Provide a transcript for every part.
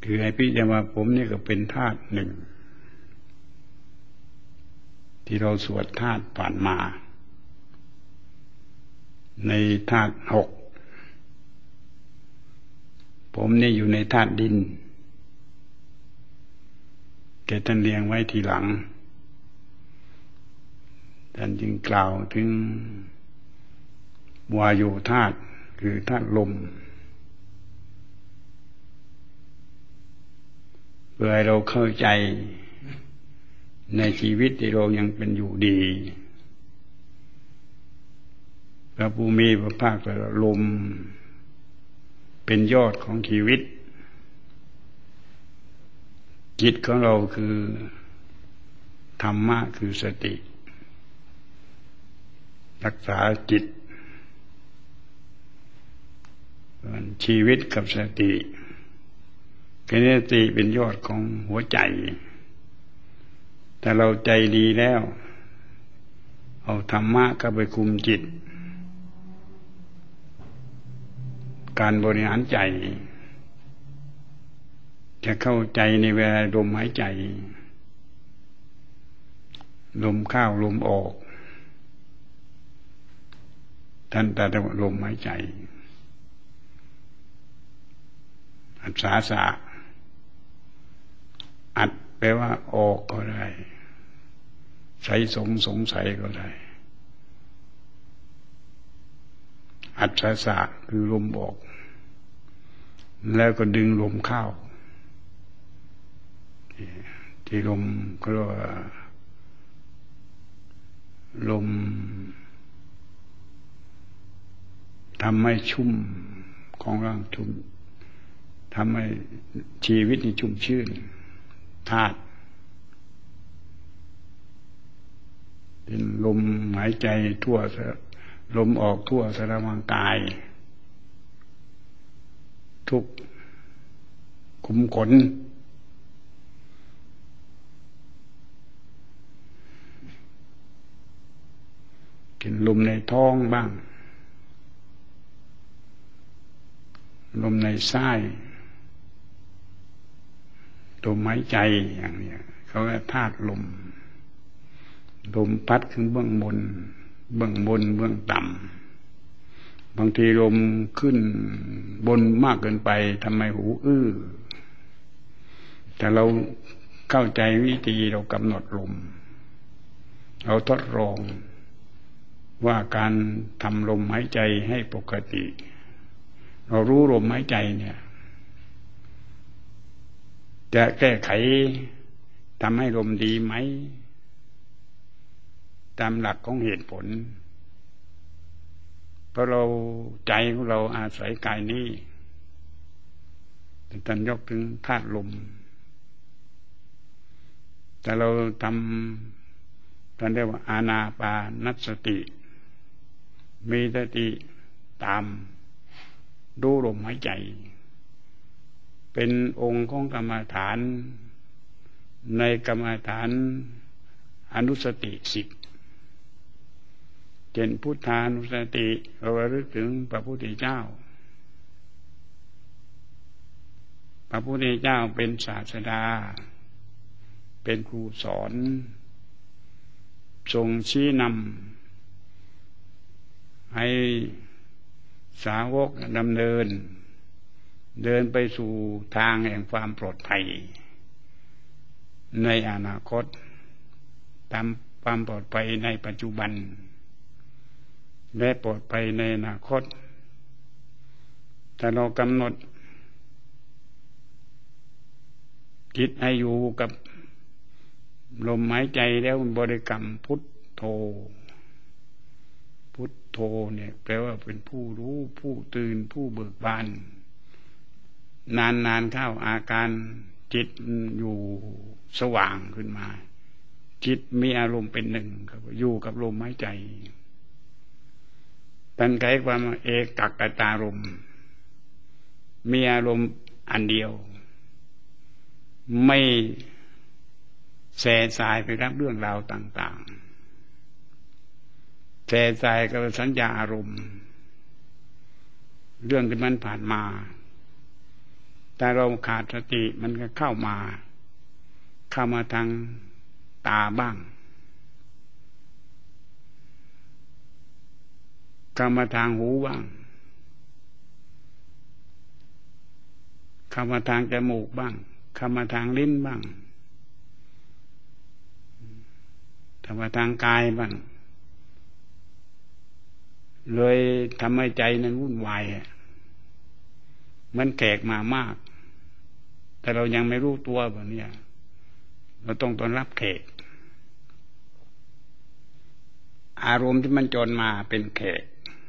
คือให้พิจารณาว่าผมนี่ก็เป็นธาตุหนึ่งที่เราสวดธาตุผ่านมาในธาตุหกผมนี่อยู่ในธาตุดินแต่ท่านเรียงไว้ทีหลังท่านจึงกล่าวถึงวาโยธาตุคือธาตุลมเพื่อให้เราเข้าใจในชีวิตที่เรายังเป็นอยู่ดีพระผู้มีพระภาคตรัสลมเป็นยอดของชีวิตจิตของเราคือธรรมะคือสติรักษาจิตชีวิตกับสติคือสติเป็นยอดของหัวใจแต่เราใจดีแล้วเอาธรรมะเข้าไปคุมจิตการบริหารใจจะเข้าใจในเวลาลมหายใจลมเข้าลมออกท่านตรัสว่าลมหายใจอัศสาสะอัดแปลว่าออกก็ได้ใส่สงสัยก็ได้อัศสะคือลมออกแล้วก็ดึงลมเข้าที่ลมก็เรียกว่าลมทำให้ชุ่มของร่างชุ่มทำให้ชีวิตนี่ชุ่มชื่นธาตุเป็นลมหายใจทั่วลมออกทั่วสารพางกายทุกขุมขนกินลมในท้องบ้างลมในไส้ลมหายใจอย่างนี้เขาเรียกธาตุลมลมพัดขึ้นเบื้องบนเบื้องต่ำบางทีลมขึ้นบนมากเกินไปทำให้หูอื้อแต่เราเข้าใจวิธีเรากำหนดลมเราทดลองว่าการทำลมหายใจให้ปกติเรารู้ลมหายใจเนี่ยจะแก้ไขทำให้ลมดีไหมตามหลักของเหตุผลเพราะเราใจของเราอาศัยกายนี้ท่านยกถึงธาตุลมแต่เราทำท่านเรียกว่าอานาปานสติมีสติตามดูลมหายใจเป็นองค์ของกรรมฐานในกรรมฐานอนุสติ10เช่นพุทธานุสติเราระลึกถึงพระพุทธเจ้าพระพุทธเจ้าเป็นศาสดาเป็นครูสอนทรงชี้นำให้สาวกดำเนินเดินไปสู่ทางแห่งความปลอดภัยในอนาคตตามความปลอดภัยในปัจจุบันและปลอดภัยในอนาคตถ้าเรากำหนดจิตให้อยู่กับลมหายใจแล้วบริกรรมพุทโธพุทโธเนี่ยแปลว่าเป็นผู้รู้ผู้ตื่นผู้เบิกบานนานเข้าอาการจิตอยู่สว่างขึ้นมาจิตมีอารมณ์เป็นหนึ่งครับอยู่กับลมหายใจท่านใช้ความเอกัคตารมณ์มีอารมณ์อันเดียวไม่แส่สายไปรับเรื่องราวต่างๆแส่สายกับสัญญาอารมณ์เรื่องที่มันผ่านมาแต่เราขาดสติมันก็เข้ามาทางตาบ้างเข้ามาทางหูบ้างเข้ามาทางจมูกบ้างเข้ามาทางลิ้นบ้างเข้ามาทางกายบ้างเลยทำให้ใจนั้นวุ่นวายมันแขกมามากแต่เรายังไม่รู้ตัวแบบนี้เราต้องต้อนรับแขกอารมณ์ที่มันจรมาเป็นแขก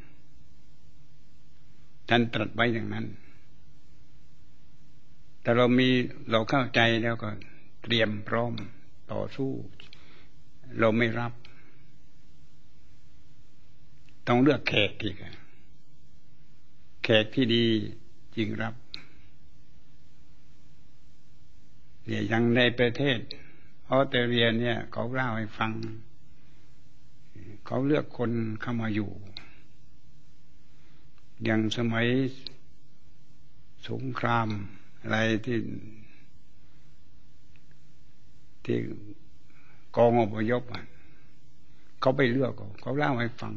ท่านตรัสไว้อย่างนั้นแต่เราเข้าใจแล้วก็เตรียมพร้อมต่อสู้เราไม่รับต้องเลือกแขกอีกแขกที่ดีจึงรับเนี่ยยังในประเทศออสเตรเลียเนี่ยเขาเล่าให้ฟังเขาเลือกคนเข้ามาอยู่อย่างสมัยสงครามอะไรที่กองอพยพเขาไปเลือกเขาเล่าให้ฟัง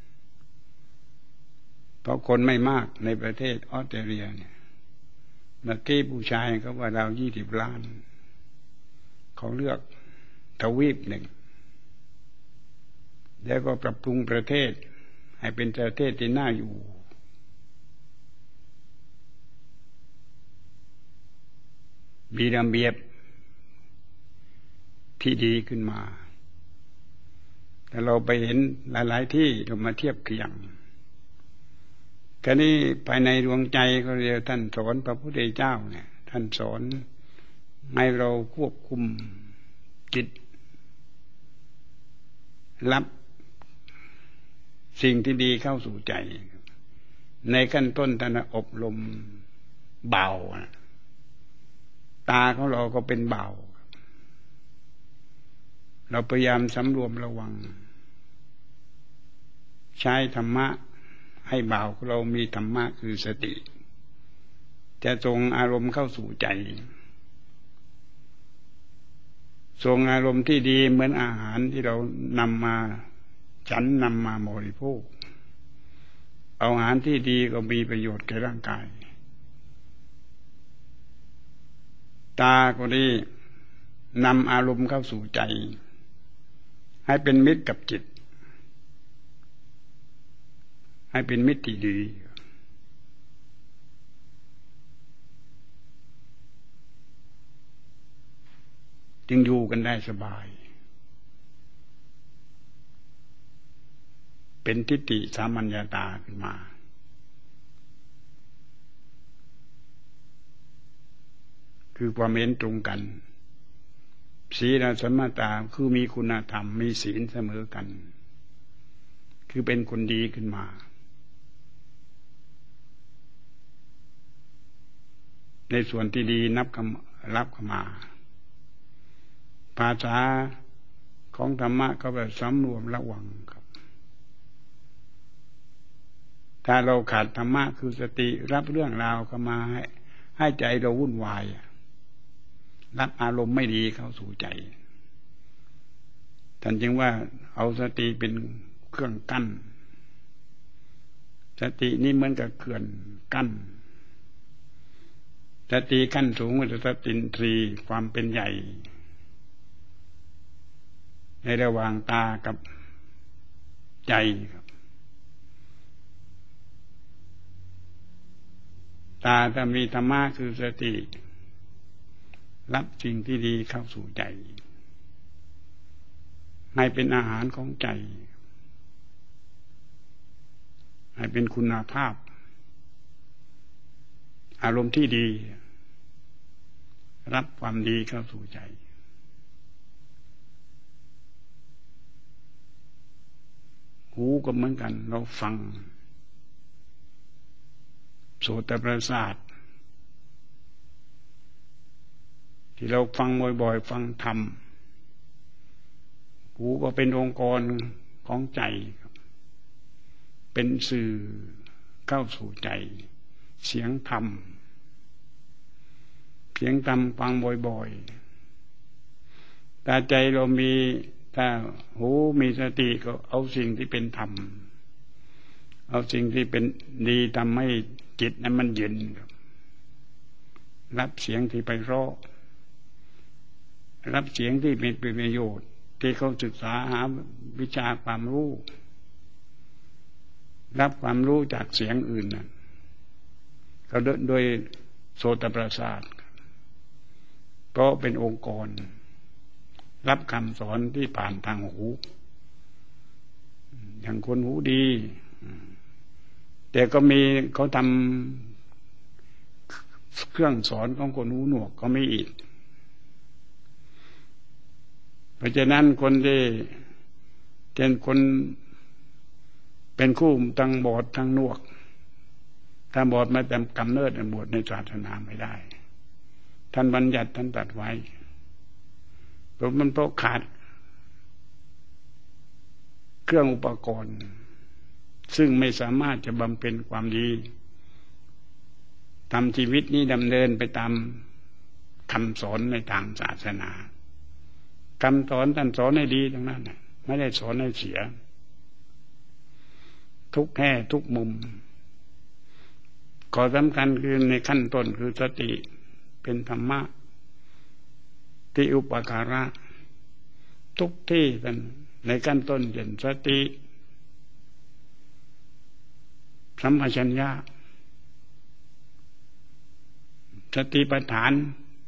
เพราะคนไม่มากในประเทศออสเตรเลียเนี่ยเมื่อกี้ผู้ชายเขาว่าเรา20 ล้านเขาเลือกทวีปหนึ่งแล้วก็ปรับปรุงประเทศให้เป็นประเทศที่น่าอยู่มีระเบียบที่ดีขึ้นมาแต่เราไปเห็นหลายๆที่เรามาเทียบเคียงคราวนี้ภายในดวงใจก็เรียกท่านสอนพระพุทธเจ้าเนี่ยท่านสอนให้เราควบคุมจิตรับสิ่งที่ดีเข้าสู่ใจในขั้นต้นท่านอบรมเบาตาของเราก็เป็นเบาเราพยายามสำรวมระวังใช้ธรรมะให้เบาเรามีธรรมะคือสติจะส่งอารมณ์เข้าสู่ใจส่งอารมณ์ที่ดีเหมือนอาหารที่เรานำมาฉันนำมาบริโภคเอาอาหารที่ดีก็มีประโยชน์แก่ร่างกายตาก็ดีนำอารมณ์เข้าสู่ใจให้เป็นมิตรกับจิตให้เป็นมิตรที่ดีจึงอยู่กันได้สบายเป็นทิฏฐิสามัญญาตาขึ้นมาคือความเห็นตรงกันศีลสัมมาตาคือมีคุณธรรมมีศีลเสมอกันคือเป็นคนดีขึ้นมาในส่วนที่ดีรับเข้ามาภาษาของธรรมะก็แบบสำรวมระวังครับถ้าเราขาดธรรมะคือสติรับเรื่องราวเข้ามาให้ใจเราวุ่นวายรับอารมณ์ไม่ดีเข้าสู่ใจท่านจึงว่าเอาสติเป็นเครื่องกั้นสตินี่เหมือนกับเขื่อนกั้นสติขั้นสูงคือสตินทรีย์ความเป็นใหญ่ในระหว่างตากับใจครับตาถ้ามีธรรมะคือสติรับสิ่งที่ดีเข้าสู่ใจให้เป็นอาหารของใจให้เป็นคุณภาพอารมณ์ที่ดีรับความดีเข้าสู่ใจหูก็เหมือนกันเราฟังโสตประสาทที่เราฟังบ่อยๆฟังธรรมหูก็เป็นองค์กรของใจเป็นสื่อเข้าสู่ใจเสียงธรรมสียงธรรมฟังบ่อยๆถ้าใจเรามีถ้าหูมีสติก็เอาสิ่งที่เป็นธรรมเอาสิ่งที่เป็นดีทำให้จิตนั้นมันเย็นรับเสียงที่ไพเราะรับเสียงที่เป็นประโยชน์ที่เขาศึกษาหาวิชาความรู้รับความรู้จากเสียงอื่นนั้นเขาโดยโสตประสาทก็เป็นองค์กรรับคำสอนที่ผ่านทางหูอย่างคนหูดีแต่ก็มีเขาทำเครื่องสอนของคนหูหนวกก็ไม่อีกเพราะฉะนั้นคนที่เป็นคนเป็นคู่ทั้งบอดทั้งหนวกถ้าบอดมาแต่กำเนิดบวชในศาสนาไม่ได้ท่านบัญญัติท่านตัดไว้เพราะมันเพราะขาดเครื่องอุปกรณ์ซึ่งไม่สามารถจะบำเพ็ญความดีทำชีวิตนี้ดำเนินไปตามคำสอนในทางศาสนาคำสอนท่านสอนให้ดีทั้งนั้นไม่ได้สอนให้เสียทุกแง่ทุกมุมข้อสำคัญคือในขั้นต้นคือสติเป็นธรรมะที่อุปการะทุกที่กันในขั้นต้นเช่นสติสัมปชัญญะสติปัฏฐาน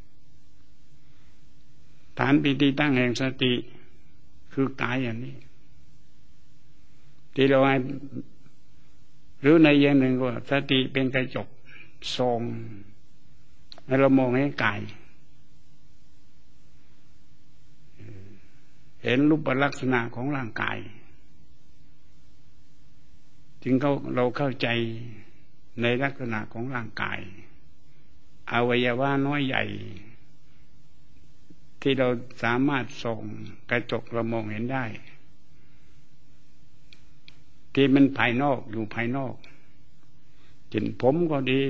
ฐานเป็นที่ตั้งแห่งสติคือกายอย่างนี้ที่เราให้หรือในอย่างหนึ่งก็สติเป็นกระจกส่องให้เรามองให้กายเห็นรูปลักษณะของร่างกายจึงเราเข้าใจในลักษณะของร่างกายอวัยวะน้อยใหญ่ที่เราสามารถส่องกระจกเรามองเห็นได้ที่มันภายนอกอยู่ภายนอกเช่นผมก็ดี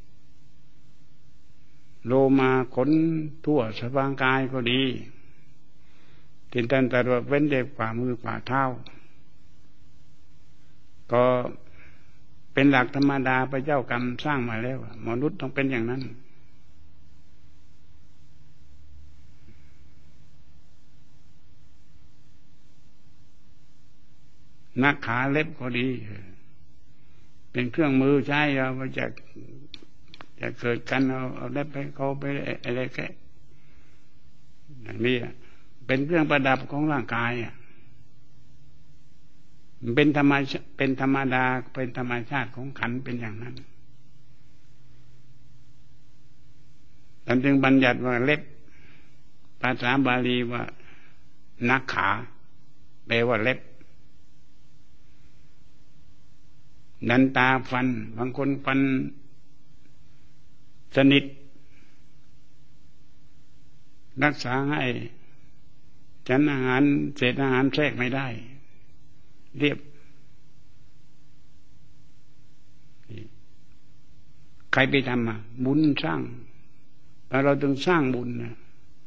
โลมาขนทั่วสะพางกายก็ดีที่ท่านตรัสว่าเว้นเด็กฝ่ามือฝ่าเท้าก็เป็นหลักธรรมดาพระเจ้ากรรมสร้างมาแล้วมนุษย์ต้องเป็นอย่างนั้นนักขาเล็บก็ดีเป็นเครื่องมือใช้เราจะเกิดกันเอาเล็บไปเขาไปอะไรแค่อย่างนี้เป็นเครื่องประดับของร่างกายเป็นธรรมดาเป็นธรรมชาติของขันธ์เป็นอย่างนั้นท่านจึงบัญญัติว่าเล็บภาษาบาลีว่านักขาแปลว่าเล็บนันตาฟันบางคนฟันสนิทรักษาให้ฉันอาหารเศษอาหารแทรกไม่ได้เรียบใครไปทำบุญสร้างแต่เราต้องสร้างบุญนะ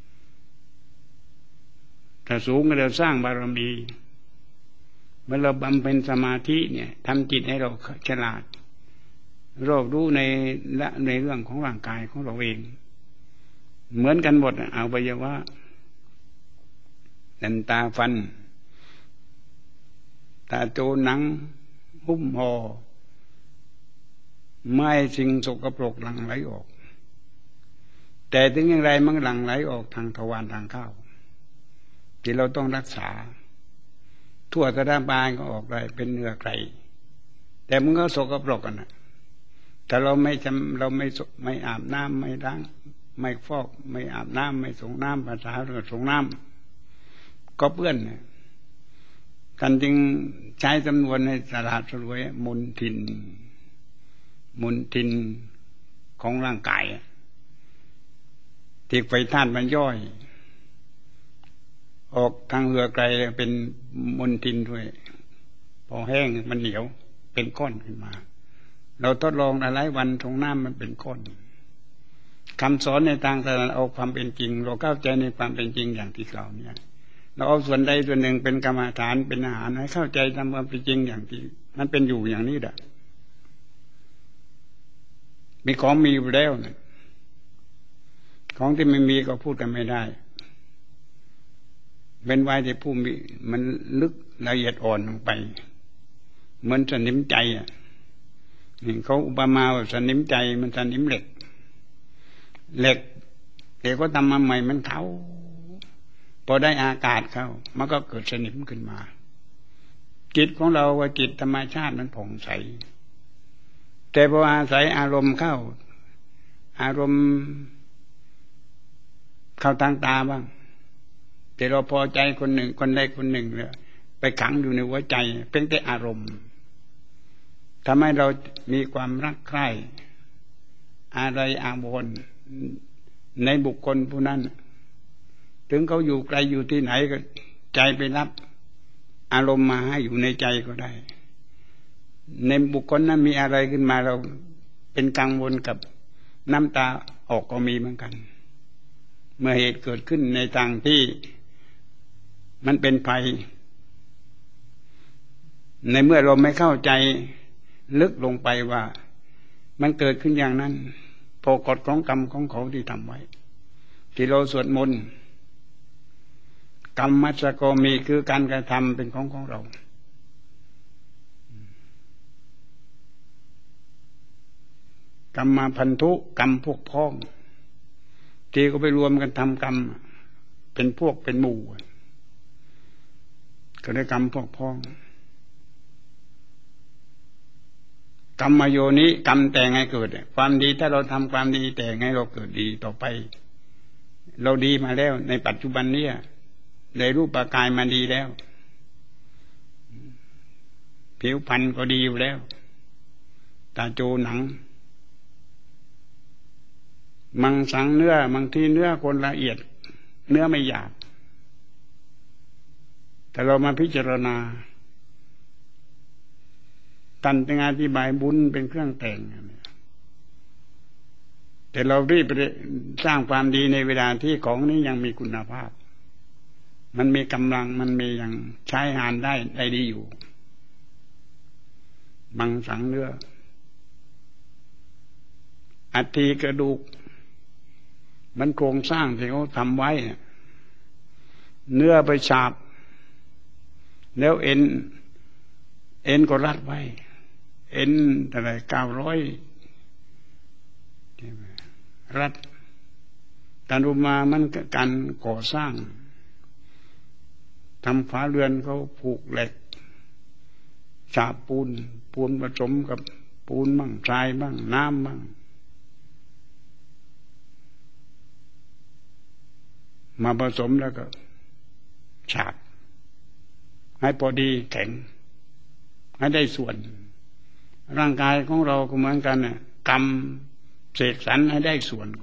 ถ้าสูงก็เราสร้างบารมีเมื่อเราบำเพ็ญสมาธิเนี่ยทำจิตให้เราฉลาดรอบรู้ในเรื่องของร่างกายของเราเองเหมือนกันหมดอวัยวะดันตาฟันตาโจหนังหุ้มห่อไม่สิ่งสกปรกหลั่งไหลออกแต่ถึงอย่างไรมันหลั่งไหลออกทางทวารทางเข้าที่เราต้องรักษาทั่วกระด้างบานก็ออกได้เป็นเนื้อไก่แต่มันก็สกปรกกันนะแต่เราไม่อาบน้ำไม่ล้างไม่ฟอกไม่อาบน้ำไม่ส่งน้ำภาษาเราส่งน้ำก็เปื้อนกันจึงใช้จำนวนในสลาดสลวยมลทินของร่างกายที่ไฟธาตุมันย่อยออกทางเหงื่อไกลเป็นมลทินด้วยพอแห้งมันเหนียวเป็นก้อนขึ้นมาเราทดลองหลายวันส่งน้ำมันเป็นก้อนคำสอนในทางศาสนาเอาความเป็นจริงเราเข้าใจในความเป็นจริงอย่างที่กล่าวเนี่ยเราเอาส่วนใดส่วนหนึ่งเป็นกรรมฐานเป็นอาหารให้เข้าใจตามความเป็นจริงอย่างที่มันเป็นอยู่อย่างนี้แหละมีของมีอยู่แล้วนะของที่ไม่มีก็พูดกันไม่ได้เป็นไว้ที่ผู้มีมันลึกละเอียดอ่อนลงไปเหมือนสนิมใจอ่ะนี่เขาอุปมาว่าสนิมใจมันสนิมเหล็กก็ทำมาใหม่มันเขาพอได้อากาศเข้ามันก็เกิดสนิมขึ้นมาจิตของเราว่าจิตธรรมชาติมันผ่องใสแต่พออาศัยอารมณ์เข้าอารมณ์เข้าทางตาบ้างแต่เราพอใจคนหนึ่งคนใดคนหนึ่งเลยไปขังอยู่ในหัวใจเป็นแต่อารมณ์ทำให้เรามีความรักใคร่อะไรอาวรณ์ในบุคคลผู้นั้นถึงเขาอยู่ไกลอยู่ที่ไหนก็ใจไปรับอารมณ์มาให้อยู่ในใจก็ได้ในบุคคลนั้นมีอะไรขึ้นมาเราเป็นกังวลกับน้ำตาออกก็มีเหมือนกันเมื่อเหตุเกิดขึ้นในทางที่มันเป็นภัยในเมื่อเราไม่เข้าใจลึกลงไปว่ามันเกิดขึ้นอย่างนั้นพอกฎของกรรมของเขาที่ทำไว้ที่เราสวดมนต์กรรมมัสสโกมีคือการกระทำเป็นของเรากรรมมาพันธุกรรมพวกพ้องที่ก็ไปรวมกันทำกรรมเป็นพวกเป็นหมู่ก็ได้กรรมพวกพ้องกรรมโยนิกรรมแต่งให้เกิดความดีถ้าเราทำความดีแต่งให้เราเกิดดีต่อไปเราดีมาแล้วในปัจจุบันนี้ได้รูปกายมาดีแล้วผิวพรรณก็ดีอยู่แล้วตาโจหนังมังสังเนื้อบางทีเนื้อคนละเอียดเนื้อไม่หยาบแต่เรามาพิจารณาตันเป็นอธิบายบุญเป็นเครื่องแต่งแต่เรารีบไปสร้างความดีในเวลาที่ของนี้ยังมีคุณภาพมันมีกำลังมันมียังใช้งานได้ดีอยู่มังสังเนื้ออัฐิกระดูกมันโครงสร้างที่เขาทำไว้เนื้อไปฉาบแล้วเอ็นก็รัดไว้เอ็นอะไร900รัดตันอุมามันการก่อสร้างทำฝาเรือนเขาผูกเหล็กฉาบปูนผสมกับปูนบ้างทรายบ้างน้ำบ้างมาผสมแล้วก็ฉาบให้พอดีแข็งให้ได้ส่วนร่างกายของเราก็เหมือนกันน่ะกรรมเสกสรรให้ได้ส่วน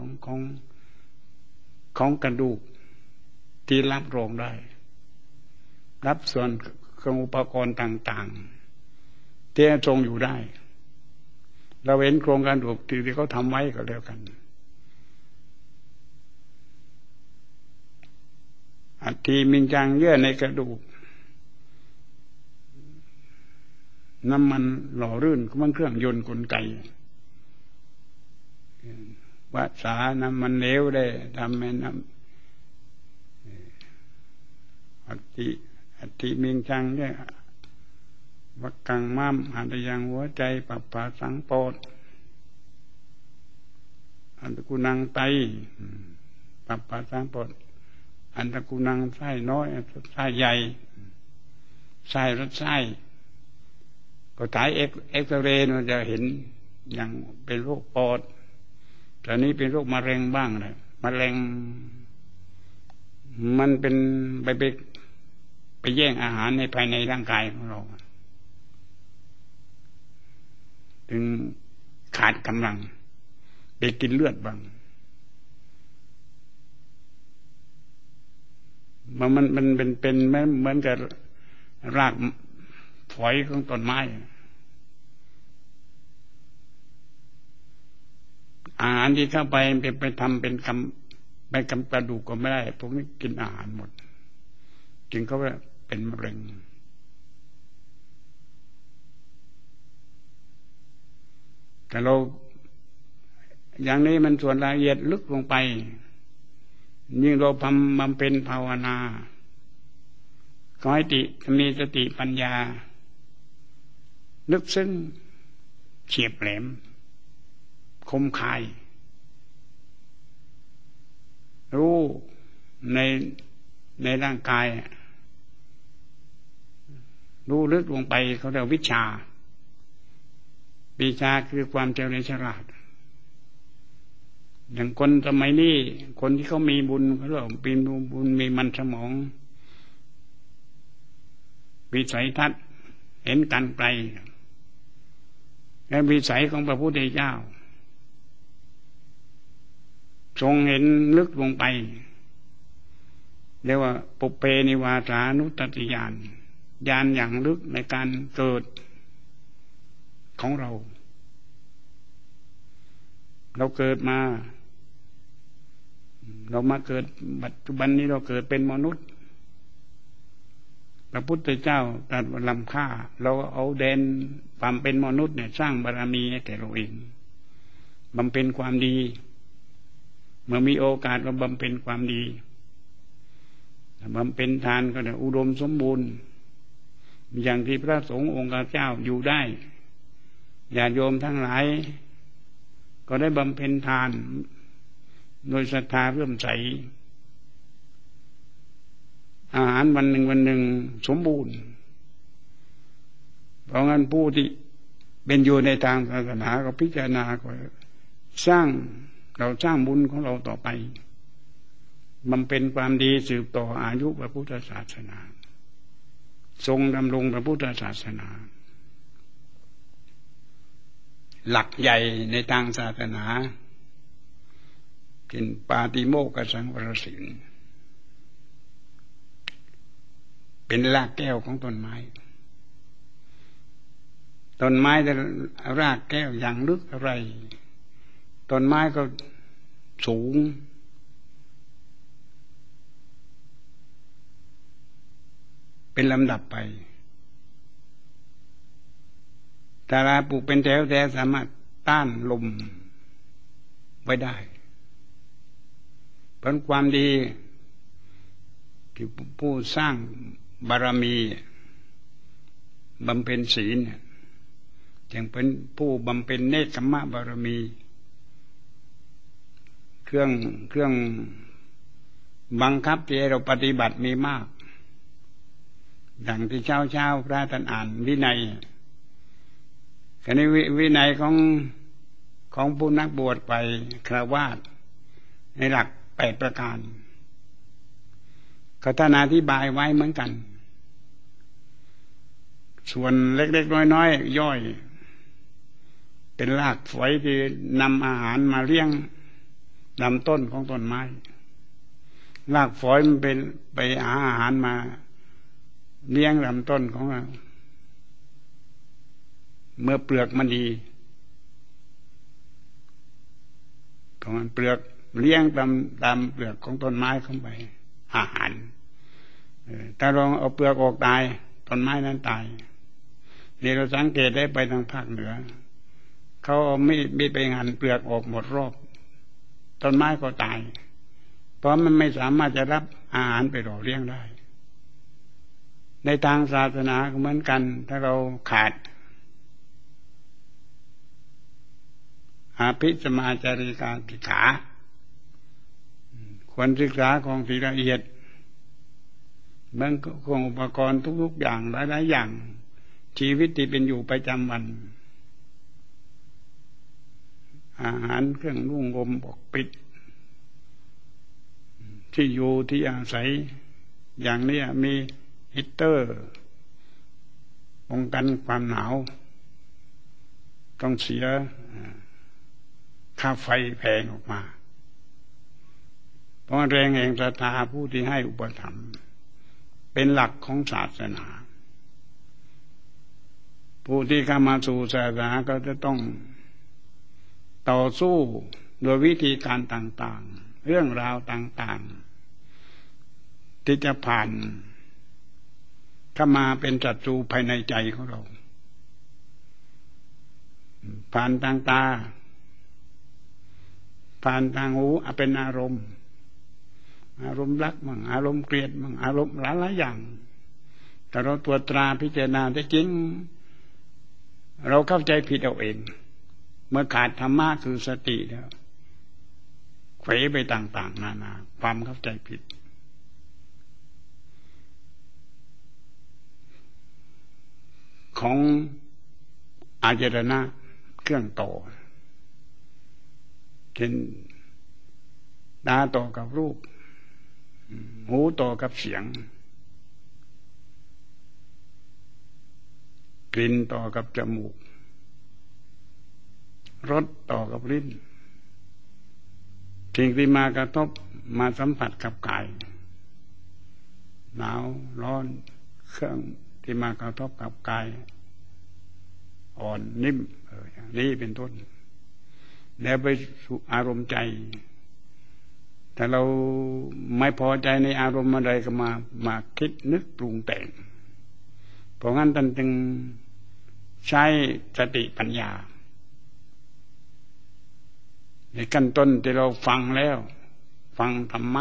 ของกระดูกที่รับรองได้รับส่วนเครื่องอุปกรณ์ต่างๆที่ทรงอยู่ได้เราเห็นโครงกระดูกที่เขาทำไว้ก็แล้วกันอัฐิมิงจังเยื่อในกระดูกน้ำมันหล่อรื่นก็มันเครื่องยนต์กลไกวาสาน้ำมันเหลวได้ทำให้น้ำอัฐิมิงจังเนี่ยวักกังม้ามหันไปยังหัวใจปัปปะสังโปดอันตะกุนังไตปัปปะสังโปดอันตะกุนังไส้น้อยไส้ใหญ่ไส้รสไส้ก็ถ่ายเอ็กซเรย์มันจะเห็นอย่างเป็นโรคปอดตอนนี้เป็นโรคมะเร็งบ้างเลยมะเร็งมันเป็นไปแย่งอาหารในภายในร่างกายของเราถึงขาดกำลังไปกินเลือดบ้างมันเป็นเหมือนกับรากฝอยของต้นไม้อาหารที่เข้าไปไปทำเป็นไปกำกระดูกก็ไม่ได้พวกนี้กินอาหารหมดกินเขาว่าเป็นมะเร็งแต่เราอย่างนี้มันส่วนละเอียดลึกลงไปยิ่งเราบำเพ็ญภาวนาขอให้มีสติปัญญาลึกซึ้งเฉียบแหลมคมคายรู้ในร่างกายรู้ลึกลงไปเขาเรียกวิชาคือความเฉลียวฉลาดอย่างคนสมัยนี้คนที่เขามีบุญเขาเรียกปีนบุญมีมันสมองวิสัยทัศน์เห็นกันไกลและวิสัยของพระพุทธเจ้าทรงเห็นลึกลงไปเรียกว่าปุเพนิวาสานุสติญาณญาณอย่างลึกในการเกิดของเราเกิดมาเรามาเกิดปัจจุบันนี้เราเกิดเป็นมนุษย์พระพุทธเจ้าตรัสว่าล้ำค่าเราเอาแดนความเป็นมนุษย์เนี่ยสร้างบารมีให้แก่เราเองบำเพ็ญความดีเมื่อมีโอกาสก็บำเพ็ญความดีบำเพ็ญทานก็ได้อุดมสมบูรณ์อย่างที่พระสงฆ์องค์เจ้าอยู่ได้ญาติโยมทั้งหลายก็ได้บำเพ็ญทานโดยศรัทธาเลื่อมใสอาหารวันหนึ่งสมบูรณ์เพราะงั้นผู้ที่เป็นอยู่ในทางศาสนาก็พิจารณาก็สร้างบุญของเราต่อไปบำเพ็ญความดีสืบต่ออายุพระพุทธศาสนาทรงดำรงพระพุทธศาสนาหลักใหญ่ในทางศาสนาเป็นปาติโมกขสังวรศีลเป็นรากแก้วของต้นไม้แต่รากแก้วอย่างลึกอะไรต้นไม้ก็สูงเป็นลำดับไปแต่ละปลูกเป็นแถวสามารถต้านลมไว้ได้เพราะความดีที่ผู้สร้างบารมีบำเพ็ญศีลจึงเป็นผู้บำเพ็ญเนกขัมมะบารมีเครื่องบังคับที่ให้เราปฏิบัติมีมากอย่างที่เช้าพระท่านอ่านวินัยอันนี้วินัยของผู้นักบวชไปฆราวาสในหลัก8 ประการเขาท่านอธิบายไว้เหมือนกันส่วนเล็กๆน้อยๆย่อยเป็นรากฝอยที่นำอาหารมาเลี้ยงลำต้นของต้นไม้รากฝอยมันเป็นไปหาอาหารมาเลี้ยงลำต้นของเราเมื่อเปลือกมันดีของมันเปลือกเลี้ยงตามเปลือกของต้นไม้เข้าไปอาหารถ้าเราเอาเปลือกออกตายต้นไม้นั้นตายเดี๋ยวเราสังเกตได้ไปทางภาคเหนือเขาไม่ไปหั่นเปลือกออกหมดรอบต้นไม้ก็ตายเพราะมันไม่สามารถจะรับอาหารไปหล่อเลี้ยงได้ในทางศาสนาก็เหมือนกันถ้าเราขาดอาภิสมาจาริกาศึกษาควรศึกษาของที่ละเอียดบางของอุปกรณ์ทุกๆอย่างหลายๆอย่างชีวิตที่เป็นอยู่ประจำวันอาหารเครื่องนุ่งห่มปกปิดที่อยู่ที่อาศัยอย่างนี้มีฮีตเตอร์ป้องกันความหนาวต้องเสียค่าไฟแพงออกมาเพราะแรงแห่งศรัทธาผู้ที่ให้อุปถัมภ์เป็นหลักของศาสนาผู้ที่เข้ามาสู่ศาสนาก็จะต้องต่อสู้โดยวิธีการต่างๆเรื่องราวต่างๆที่จะผ่านเข้ามาเป็นศัตรูภายในใจของเราผ่านทางตาผ่านทางหูเป็นอารมณ์รักมั่งอารมณ์เกลียดมั่งอารมณ์หลายๆอย่างแต่เราตรวจตราพิจารณาได้จริงเราเข้าใจผิดเอาเองเมื่อขาดธรรมะคือสติแล้วเขวไปต่างๆนานาความเข้าใจผิดของอายตนะเครื่องต่อเช่นตาต่อกับรูปหูต่อกับเสียงกลิ่นต่อกับจมูกรสต่อกับลิ้นสิ่งที่มากระทบมาสัมผัสกับกายหนาวร้อนเครื่องที่มากระทบกับกายอ่อนนิ่มอย่างนี้เป็นต้นแล้วไปสู่อารมณ์ใจแต่เราไม่พอใจในอารมณ์อะไรก็มาคิดนึกปรุงแต่งเพราะงั้นท่านจึงใช้สติปัญญาในขั้นต้นที่เราฟังแล้วฟังธรรมะ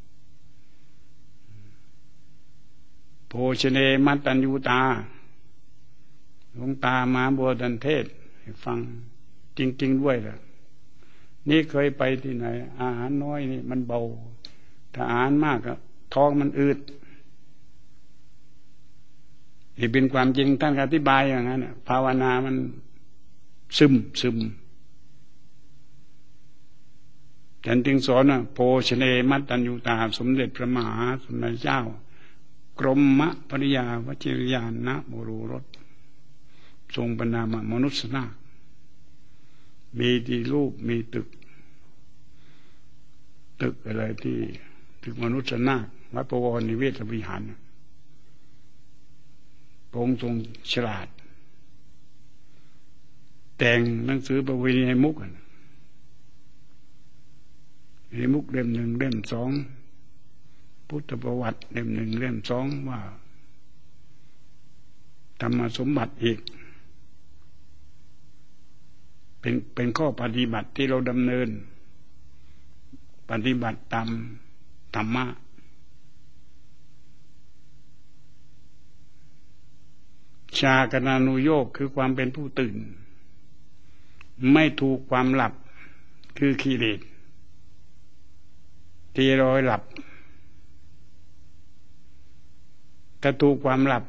โภชเนมัตตัญญูตาหลวงตามาบัวดันเทศให้ฟังจริงๆด้วยล่ะนี่เคยไปที่ไหนอาหารน้อยนี่มันเบาถ้าอาหารมากก็ท้องมันอืดนี่เป็นความจริงท่านอธิบายอย่างนั้นภาวนามันซึมฉันจึงสอนโภชเนมัตตัญญูตาสมเด็จพระมหาสมณเจ้ากรมปริยาวชิรยานนะโมรูรสทรงบรรณามมนุษย์นาคมีที่รูปมีตึกอะไรที่ตึกมนุษย์นาควัดปวรนิเวศวิหารพระองค์ทรงฉลาดแต่งหนังสือประเวณีมุกในมุกเล่ม 1เล่ม 2พุทธประวัติเล่ม 1เล่ม 2ว่าธรรมสมบัติอีกเป็นข้อปฏิบัติที่เราดำเนินปฏิบัติตามธรรมะชากนานุโยคคือความเป็นผู้ตื่นไม่ถูกความหลับคือกิเลสที่รอยหลับถ้าถูกความหลับ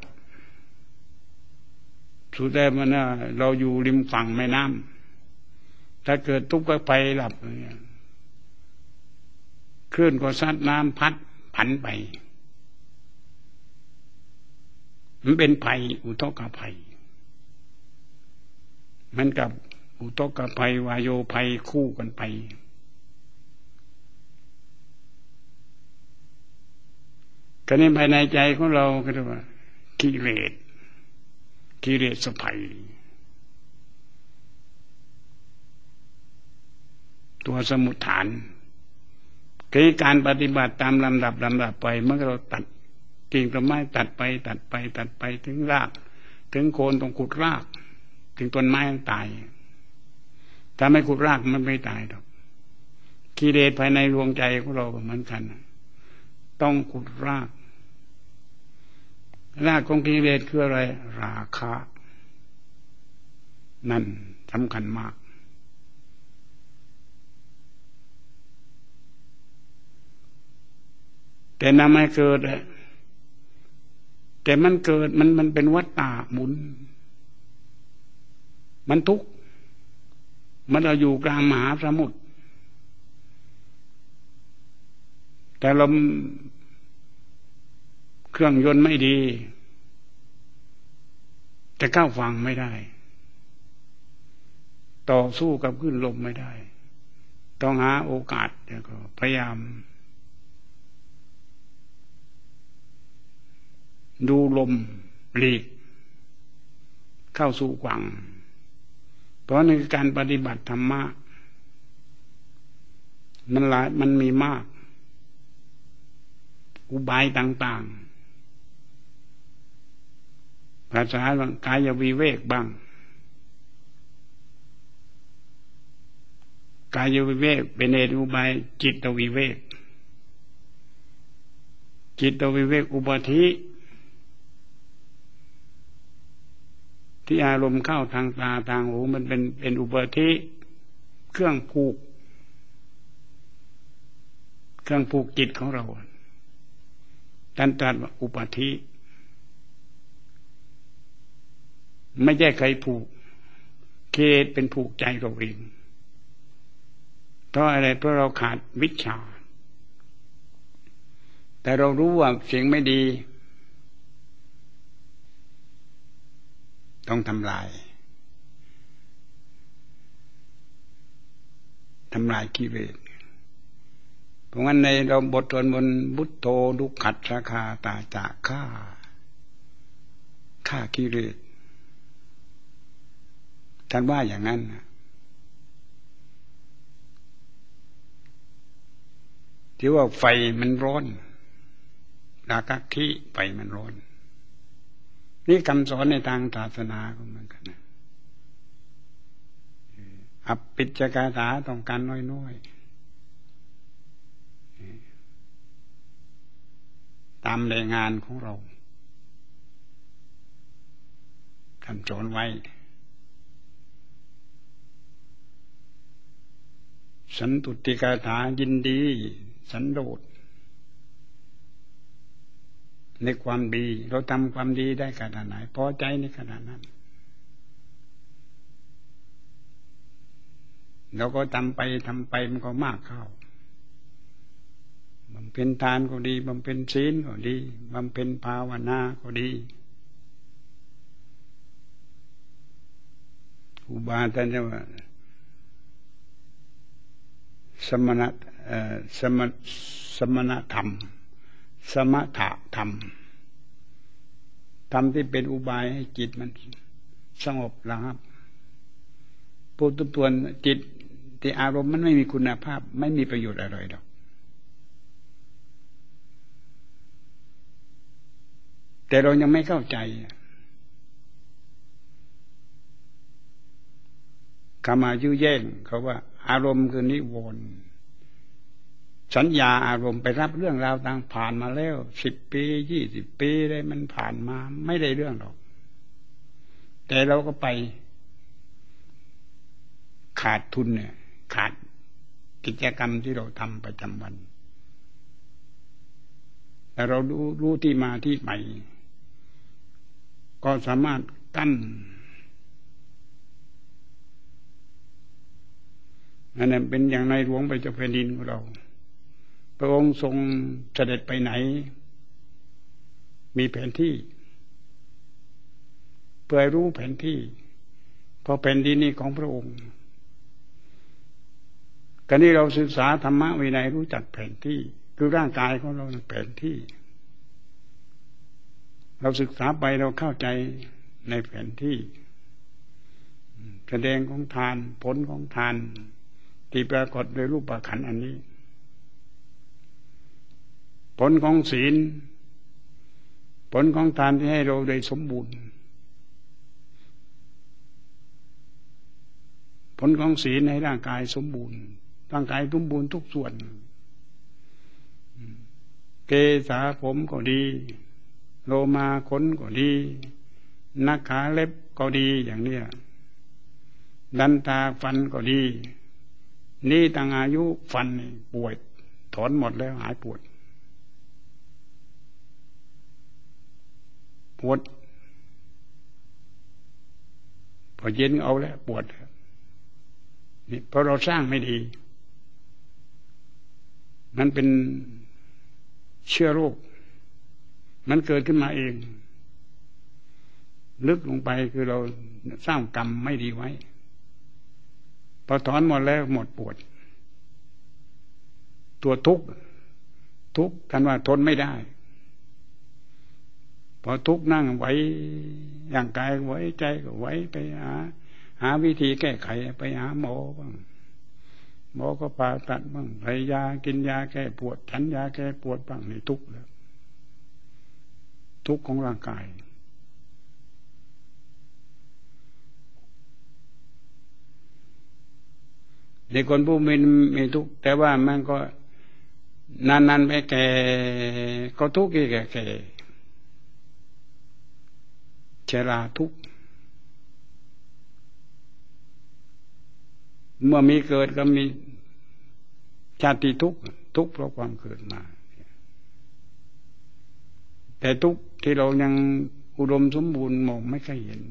สุดท้ายมันเราอยู่ริมฝั่งแม่น้ำถ้าเกิดทุกข์ก็ไปหลับคลื่นก็ซัดน้ำพัดผันไปมันเป็นภัยอุทกภัยมันกับอุทกภัยวายโยภัยคู่กันไปก็ในภายในใจของเราก็เรียกว่ากิเลสภัยตัวสมุฏฐานคือการปฏิบัติตามลำดับไปเมื่อเราตัดกิ่งต้นไม้ตัดไปถึงรากถึงโคนต้องขุดรากถึงต้นไม้ตายถ้าไม่ขุดรากมันไม่ตายหรอกกิเลสภายในดวงใจของเราก็เหมือนกันต้องขุดรากของกิเลสคืออะไรราคะนั่นสำคัญมากแต่นำให้เกิดแต่มันเกิดมันเป็นวัฏฏะหมุนมันทุกข์มันเราอยู่กลางมหาสมุทรแต่เราเครื่องยนต์ไม่ดีจะก้าวฝั่งไม่ได้ต่อสู้กับคลื่นลมไม่ได้ต้องหาโอกาสแล้วก็พยายามดูลมหลีกเข้าสู่ฝั่งเพราะในการปฏิบัติธรรมะมันหลายมันมีมากอุบายต่างๆภาษากายวิเวกบ้างกายวิเวกเป็นอุบายจิตวิเวกจิตวิเวกอุปธิที่อารมณ์เข้าทางตาทางหูมันเป็นอุปธิเครื่องผูกจิตของเราท่านตรัสว่าอุปธิไม่ใช่ใครผูกเคสเป็นผูกใจเราเองเพราะอะไรเพราะเราขาดวิชชาแต่เรารู้ว่าสิ่งไม่ดีต้องทำลายกิเลสเพราะงั้นในเราบทสวดมนต์พุทโธดุขัสสะคาตาจะฆ่ากิเลสท่านว่าอย่างนั้นที่ว่าไฟมันร้อนราคะที่ไฟมันร้อนนี่คำสอนในทางศาสนาก็เหมือนกันนะอภิจกาถาต้องการน้อยๆตามแรงงานของเราคำสอนไว้สันตุติกาถายินดีสันโดษในความดีเราทำความดีได้ขนาดไหนพอใจในขนาดนั้นเราก็ทำไปมันก็มากเข้าบำเพ็ญทานก็ดีบำเพ็ญศีลก็ดีบำเพ็ญภาวนาก็ดีอุบาทานว่าสมณธรรมสมถะธรรมที่เป็นอุบายให้จิตมันสงบระงับปุถุชนจิตที่อารมณ์มันไม่มีคุณภาพไม่มีประโยชน์อะไรหรอกแต่เรายังไม่เข้าใจคำมายุแย่งเขาว่าอารมณ์คือนิวรณ์สัญญาอารมณ์ไปรับเรื่องราวต่างผ่านมาแล้ว10 ปี20 ปีได้มันผ่านมาไม่ได้เรื่องหรอกแต่เราก็ไปขาดทุนเนี่ยขาดกิจกรรมที่เราทำประจำวันแต่เรารู้ที่มาที่ไปก็สามารถกั้นอันนั้นเป็นอย่างในหลวงพระเจ้าแผ่นดินของเราพระองค์ทรงเสด็จไปไหนมีแผนที่เพื่อรู้แผนที่เพราะแผ่นดินนี้ของพระองค์การที่เราศึกษาธรรมะวินัยรู้จักแผนที่คือร่างกายของเราแผนที่เราศึกษาไปเราเข้าใจในแผนที่แสดงของทานผลของทานที่ปรากฏโดยรูปขันธ์อันนี้ผลของศีลผลของทานที่ให้เราได้สมบูรณ์ผลของศีลให้ร่างกายสมบูรณ์ร่างกายสมบูรณ์ทุกส่วนเกศาผมก็ดีโลมาขนก็ดีนักขาเล็บก็ดีอย่างเนี้ยดันตาฟันก็ดีนี่ตั้งอายุฟันป่วยถอนหมดแล้วหายปวดพอเย็นเอาแล้วปวดนี่เพราะเราสร้างไม่ดีมันเป็นเชื้อโรคมันเกิดขึ้นมาเองลึกลงไปคือเราสร้างกรรมไม่ดีไว้พอถอนหมดแล้วหมดปวดตัวทุกข์กันว่าทนไม่ได้พอทุกข์นั่งไหวร่างกายไหวใจก็ไหวไปหาวิธีแก้ไขไปหาหมอบ้างหมอก็ผ่าตัดบ้างให้ยากินยาแก้ปวดฉันยาแก้ปวดบ้างนี่ทุกข์แล้วทุกข์ของร่างกายในคนผู้มีทุกข์แต่ว่ามันก็นานๆไปแก่ก็ทุกข์อีกแก่ชราทุกข์เมื่อมีเกิดก็มีชาติทุกข์ทุกข์เพราะความเกิดมาแต่ทุกข์ที่เรายังอุดมสมบูรณ์มองไม่เคยเห็น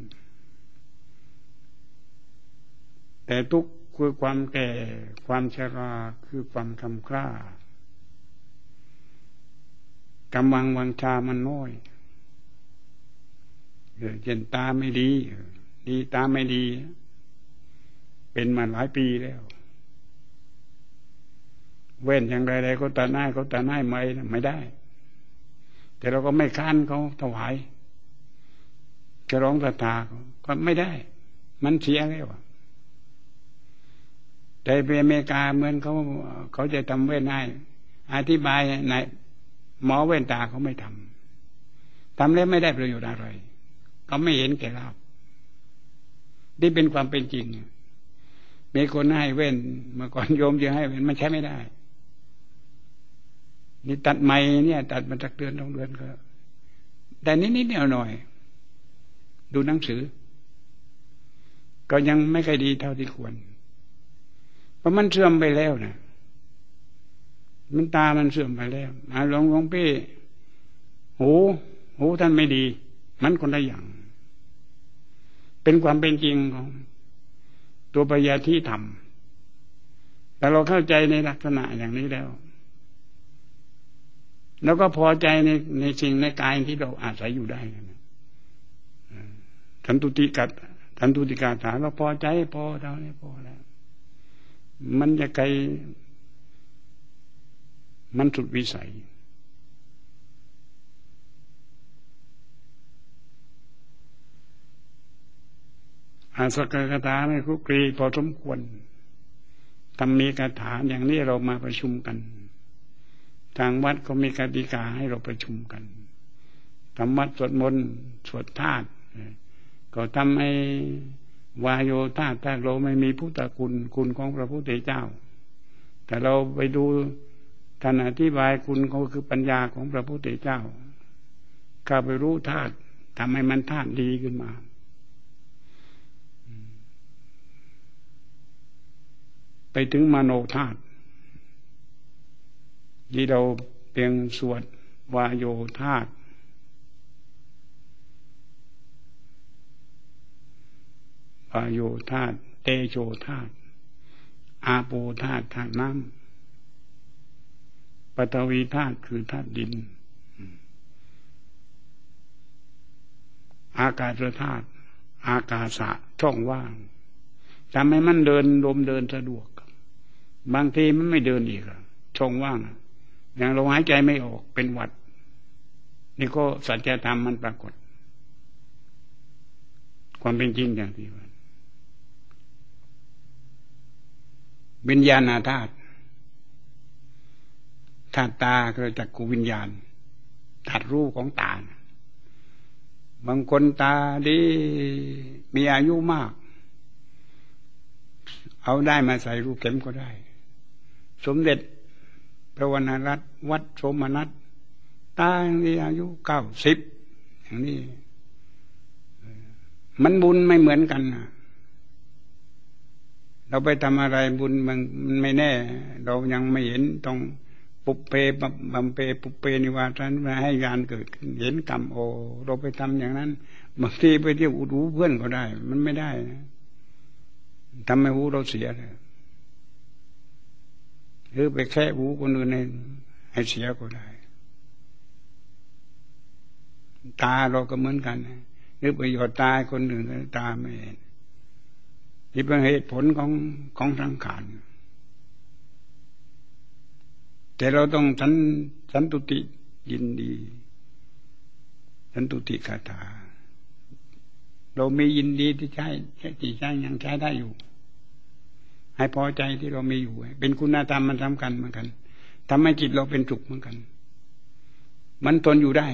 แต่ทุกข์คือความแก่ความชราคือความคำคร่ากำลังวังชามันน้อยเช่นตาไม่ดีตาไม่ดีเป็นมาหลายปีแล้วเว้นอย่างไรๆก็ตาหน้าไม่ได้แต่เราก็ไม่ค้านเขาถวายจะร้องศรัทธาก็ไม่ได้มันเสียแล้วแต่ไปอเมริกาเหมือนเขาจะทำเว้นให้อธิบายในหมอเว้นตาเขาไม่ทำแล้วไม่ได้ประโยชน์อะไรเขาไม่เห็นแก่เรานี่เป็นความเป็นจริงมีคนให้เว้นเมื่อก่อนโยมจะให้เว้นมันใช้ไม่ได้นี่ตัดใหม่เนี่ยตัดมาจากเดือน2 เดือนก็แต่นิดๆหน่อยๆดูหนังสือก็ยังไม่ค่อยดีเท่าที่ควรเพราะมันเสื่อมไปแล้วนะมันตามันเสื่อมไปแล้วหลวงพี่หูท่านไม่ดีมันคนละอย่างเป็นความเป็นจริงของตัวปัญญาที่ทำแต่เราเข้าใจในลักษณะอย่างนี้แล้วก็พอใจในสิ่งในกายที่เราอาศัยอยู่ได้นะทันตุติกาถาเราพอใจพอเท่านี้พอแล้วมันจะไกลมันสุดวิสัยอาสกคาถาไม่คุกรีพอสมควรทำมีคาถาอย่างนี้เรามาประชุมกันทางวัดก็มีกติกาให้เราประชุมกันทำวัดสวดมนต์สวดธาตุก็ทำให้วายโยธาถ้าเราไม่มีพุทธคุณของพระพุทธเจ้าแต่เราไปดูท่านอธิบายคุณเขาคือปัญญาของพระพุทธเจ้าเข้าไปรู้ธาตุทำให้มันธาตุดีขึ้นมาไปถึงมโนธาตุที่เราเพียงสวดวายโยธาตุวายโยธาตุเตโชธาตุอาโปธาตุธาตุน้ำปฐวีธาตุคือธาตุดินอากาศธาตุอากาสะช่องว่างทำให้มันเดินลมเดินสะดวกบางทีมันไม่เดินอีกช่องว่างอย่างเราหายใจไม่ออกเป็นหวัดนี่ก็สัจธรรมมันปรากฏความเป็นจริงอย่างที่ว่าวิญญาณธาตุธาตุตาคือจักขุวิญญาณธาตุรู้ของตาบางคนตาดีมีอายุมากเอาได้มาใส่รูปเข็มก็ได้สมเด็จพระวรรณรัตน์วัดโสมนัสตามีอายุ90อย่างนี้มันบุญไม่เหมือนกันนะเราไปทำอะไรบุญมันไม่แน่เรายังไม่เห็นต้องปุเพบำเปปุเพนิวาสันมาให้ญาณเกิดขึ้นเห็นกรรมเราไปทำอย่างนั้นบางทีไปเที่ยวอุดหูเพื่อนก็ได้มันไม่ได้นะทำให้หูเราเสียเลยหรือไปแค่หูคนอื่นให้เสียก็ได้ตาเราก็เหมือนกันหรือไปหยอดตาคนอื่นตาไม่เห็นนี่เป็นเหตุผลของสังขารแต่เราต้องสันตุติยินดีสันตุติคาถาเรามียินดีที่ใช้ยังใช้ได้อยู่ให้พอใจที่เรามีอยู่เป็นคุณธรรมมันสำคัญเหมือนกันทำให้จิตเราเป็นสุขเหมือนกันมันทนอยู่ได้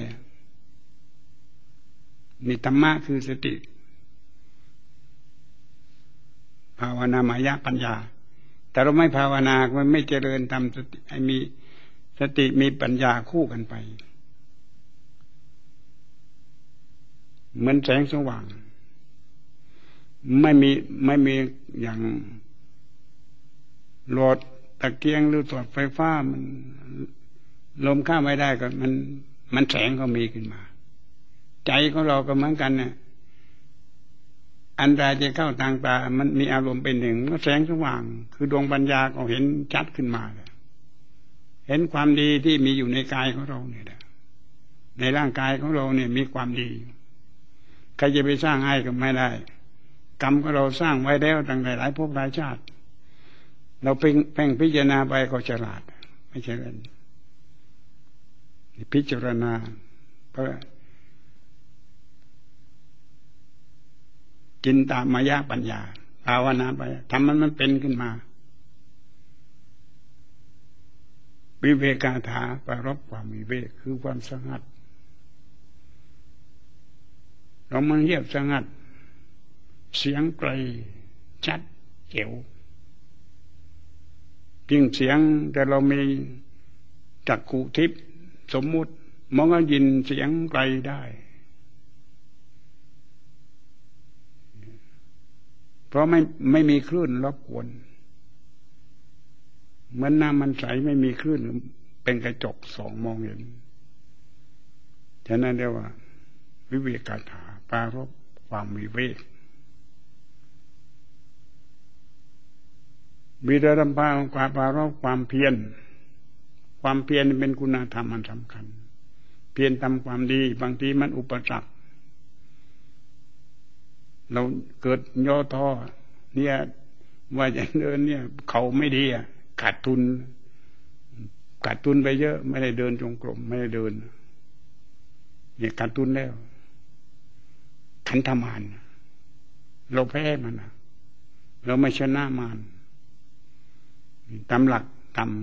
นี่ธรรมะคือสติภาวนามายะปัญญาแต่เราไม่ภาวนามันไม่เจริญทำสติให้มีสติมีปัญญาคู่กันไปเหมือนแสงสว่างไม่มีอย่างหลอดตะเกียงหรือหลอดไฟฟ้ามันลมเข้าไม่ได้ก็มันแสงก็มีขึ้นมาใจของเราก็เหมือนกันเนี่ยอันใดจะเข้าทางตามันมีอารมณ์เป็นหนึ่งก็แสงสว่างคือดวงปัญญาก็เห็นชัดขึ้นมาเลยเห็นความดีที่มีอยู่ในกายของเราเนี่ยในร่างกายของเราเนี่ยมีความดีใครจะไปสร้างให้ก็ไม่ได้กรรมของเราสร้างไว้แล้วตั้งแต่หลายภพหลายชาติเราเพ่งพิจารณาไปก็ฉลาดไม่ใช่เรื่องพิจารณาเพราะจินตามายะปัญญาภาวนาไปทำมันเป็นขึ้นมาวิเวกาถาปรบความวิเวกคือความสงัดเรามันเงียบสงัดเสียงไกลชัดเจ๋วจริงเสียงแต่เรามีจักขุทิพย์สมมุติมองก็ยินเสียงไกลได้เพราะไม่มีคลื่นรบกวนเหมือนน้ำมันใสไม่มีคลื่นเป็นกระจกส่องมองเห็นฉะนั้นเรียกว่าวิเวกถาปรารภความวิเวกวิริยะความปรารภความเพียรความเพียรเป็นคุณธรรมอันสำคัญเพียรทำความดีบางทีมันอุปสรรคเราเกิดย่อท้อเนี่ยว่าจะเดินเนี่ยเขาไม่ดีขาดทุนไปเยอะไม่ได้เดินจงกรมไม่ได้เดินเนี่ยขาดทุนแล้วขันธมารเราแพ้มันเราไม่ชนะมารตามหลักธรรม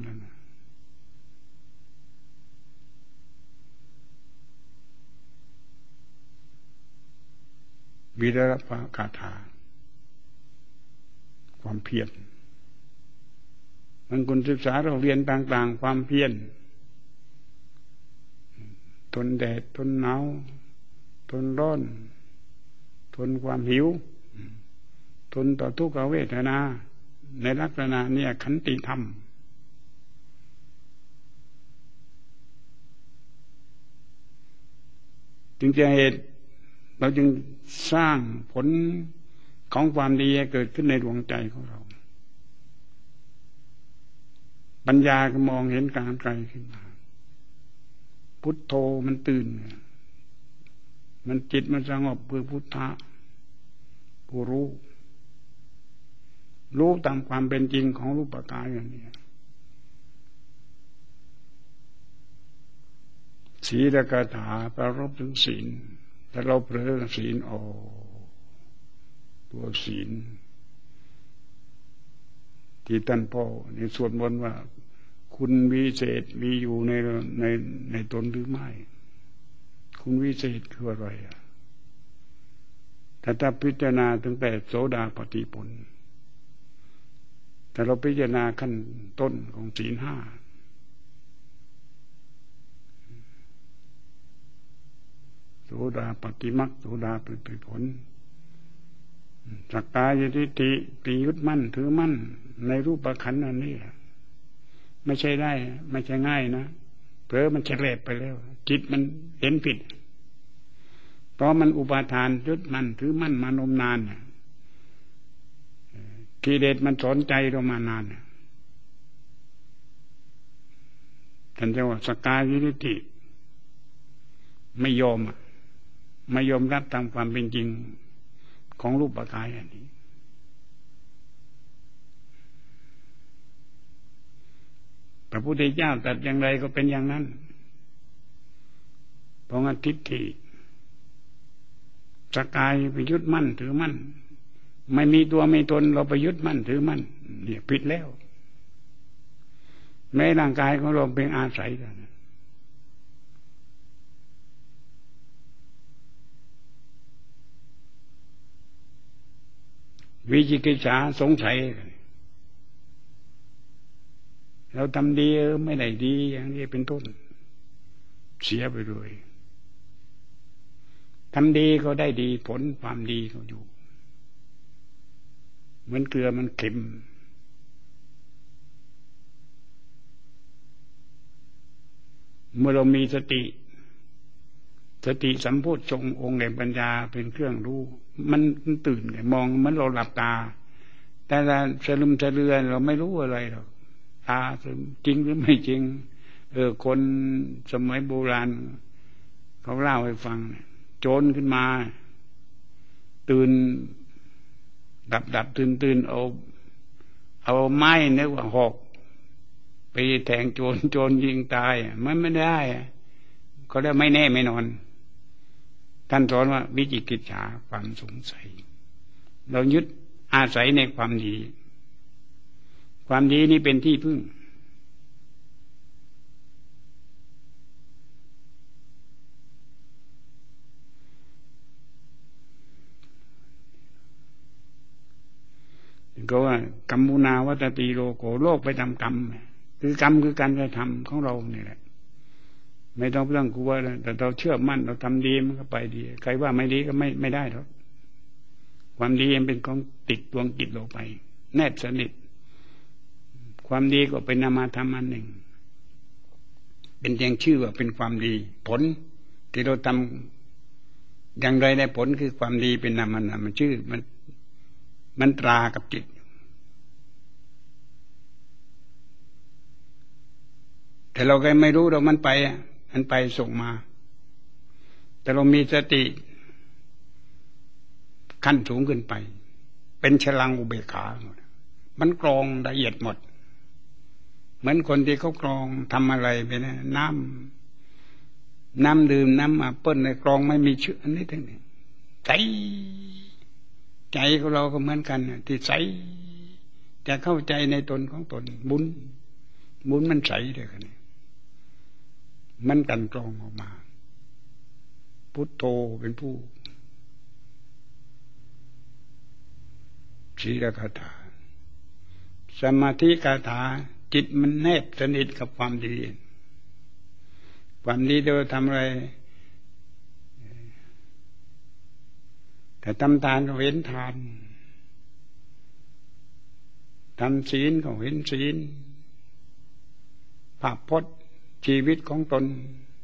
วิริยะคาถาความเพียรมันคนศึกษาเราเรียนต่างๆความเพียรทนแดดทนหนาวทนร้อนทนความหิวทนต่อทุกขเวทนาในลักษณะเนี่ยขันติธรรมจึงจะเหตุเราจึงสร้างผลของความดีให้เกิดขึ้นในดวงใจของเราปัญญาก็มองเห็นการไกลขึ้นมาพุทโธมันตื่นมันจิตมันสงบเพื่อพุทธะผู้รู้ตามความเป็นจริงของรูปกายอย่างนี้ศีลคาถาประรบถึงศีลถ้าเราเผลอศีลตัวศีลที่ท่านพ่อในสวดมนต์ว่าคุณวิเศษมีอยู่ในตนหรือไม่คุณวิเศษคืออะไรถ้าพิจารณาตั้งแต่โสดาปัตติผลแต่เราพิจารณาขั้นต้นของศีลห้าโสดาปัตติมรรคโสดาปัตติผลสักกายทิฏฐิปียึดมั่นถือมั่นในรูปขันธ์อันนี้ไม่ใช่ได้ไม่ใช่ง่ายนะเผลอมันเฉลบไปแล้วจิตมันเห็นผิดเพราะมันอุปาทานยึดมั่นถือมั่นมานมนานกิเลสมันสอนใจเรามานานท่านจะว่าสักกายทิฏฐิไม่ยอมรับตามความเป็นจริงของรูปกายอันนี้พระพุทธเจ้าตรัสอย่างไรก็เป็นอย่างนั้นเพราะงั้นทิฏฐิสักกายไปยึดมั่นถือมั่นไม่มีตัวไม่ตนเราไปยึดมั่นถือมั่นเนี่ยผิดแล้วแม้ร่างกายของเราเป็นอาศัยกันวิจิกิจฉาสงสัยเราทำดีไม่ได้ดีอย่างนี้เป็นต้นเสียไปเลยทำดีก็ได้ดีผลความดีก็อยู่เหมือนเกลือมันเค็มเมื่อเรามีสติสัมโพชฌงค์องค์แห่งปัญญาเป็นเครื่องรู้มันตื่นมองเหมือนเราหลับตาแต่ละสลึมสะเลือนเราไม่รู้อะไรหรอกตาจริงหรือไม่จริงคนสมัยโบราณเขาเล่าให้ฟังโจรขึ้นมาตื่นดับตื่นเอาไม้นึกว่าหอกไปแทงโจรยิงตายมันไม่ได้เขาเรียกไม่แน่ไม่นอนท่านสอนว่าวิจิกิจฉาความสงสัยเรายึดอาศัยในความดีนี้เป็นที่พึ่งก็ว่ากรรมุนาวัตติโลโกโลกไปทำกรรมคือกรรมคือการกระทำของเราเนี่ยแหละไม่ต้องกลัวแต่เราเชื่อมั่นเราทำดีมันก็ไปดีใครว่าไม่ดีก็ไม่ได้หรอกความดีมันเป็นของติดดวงจิตเราไปแนบสนิทความดีก็เป็นนามธรรมอันหนึ่งเป็นเพียงชื่อว่าเป็นความดีผลที่เราทำอย่างไรได้ผลคือความดีเป็นนามธรรมมันชื่อมันตรากับจิตแต่เราก็ไม่รู้เรามันไปส่งมาแต่เรามีสติขั้นสูงขึ้นไปเป็นฉลังอุเบกขามันกรองละเอียดหมดเหมือนคนที่เขากรองทำอะไรไปนะน้ำดื่มน้ำแอปเปิ้ลในกรองไม่มีเชื้ออันนี้ทั้งนี้ใจของเราก็เหมือนกันที่ใสจะเข้าใจในตนของตนบุญมันใสเลยกันมันกันกรองออกมาพุทโธเป็นผู้ศีลคาถาสมาธิคาถาจิตมันแนบสนิทกับความดีโดยทำอะไรแต่ทำทานก็เห็นทานทำศีลก็เห็นศีลภาพพจน์ชีวิตของตน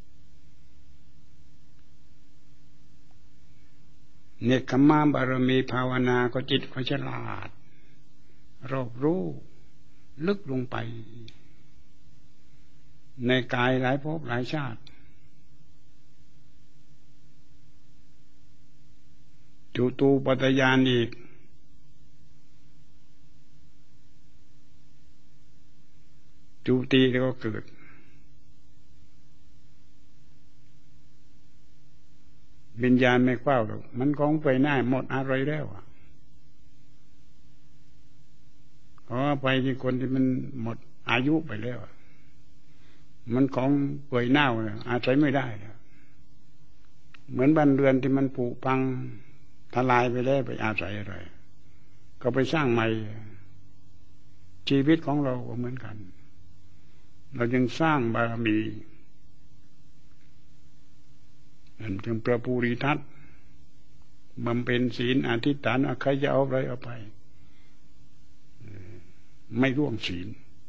เนกขมะบารมีภาวนาก็จิตก็ฉลาดรอบรู้ลึกลงไปในกายหลายภพหลายชาติจุตูปปาทานอีกจุติแล้วก็เกิดวิญญาณไม่เฝ้าหรอกมันของไปหน้าหมดอะไรแล้วขอไปที่คนที่มันหมดอายุไปแล้วมันของเปื่อยเน่าอาศัยไม่ได้เหมือนบ้านเรือนที่มันผุพังทลายไปแล้วไปอาศัยอะไรก็ไปสร้างใหม่ชีวิตของเราก็เหมือนกันเรายังสร้างบารมีนั่นจึงพระภูริทัตบำเพ็ญศีลอธิษฐานใครจะเอาอะไรเอาไปไม่ร่วงศีล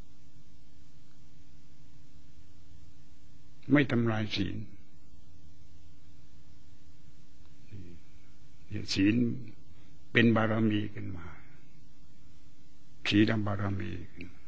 ไม่ทำลายศีลศีลเป็นบารมีขึ้นมาศีลบารมีขึ้น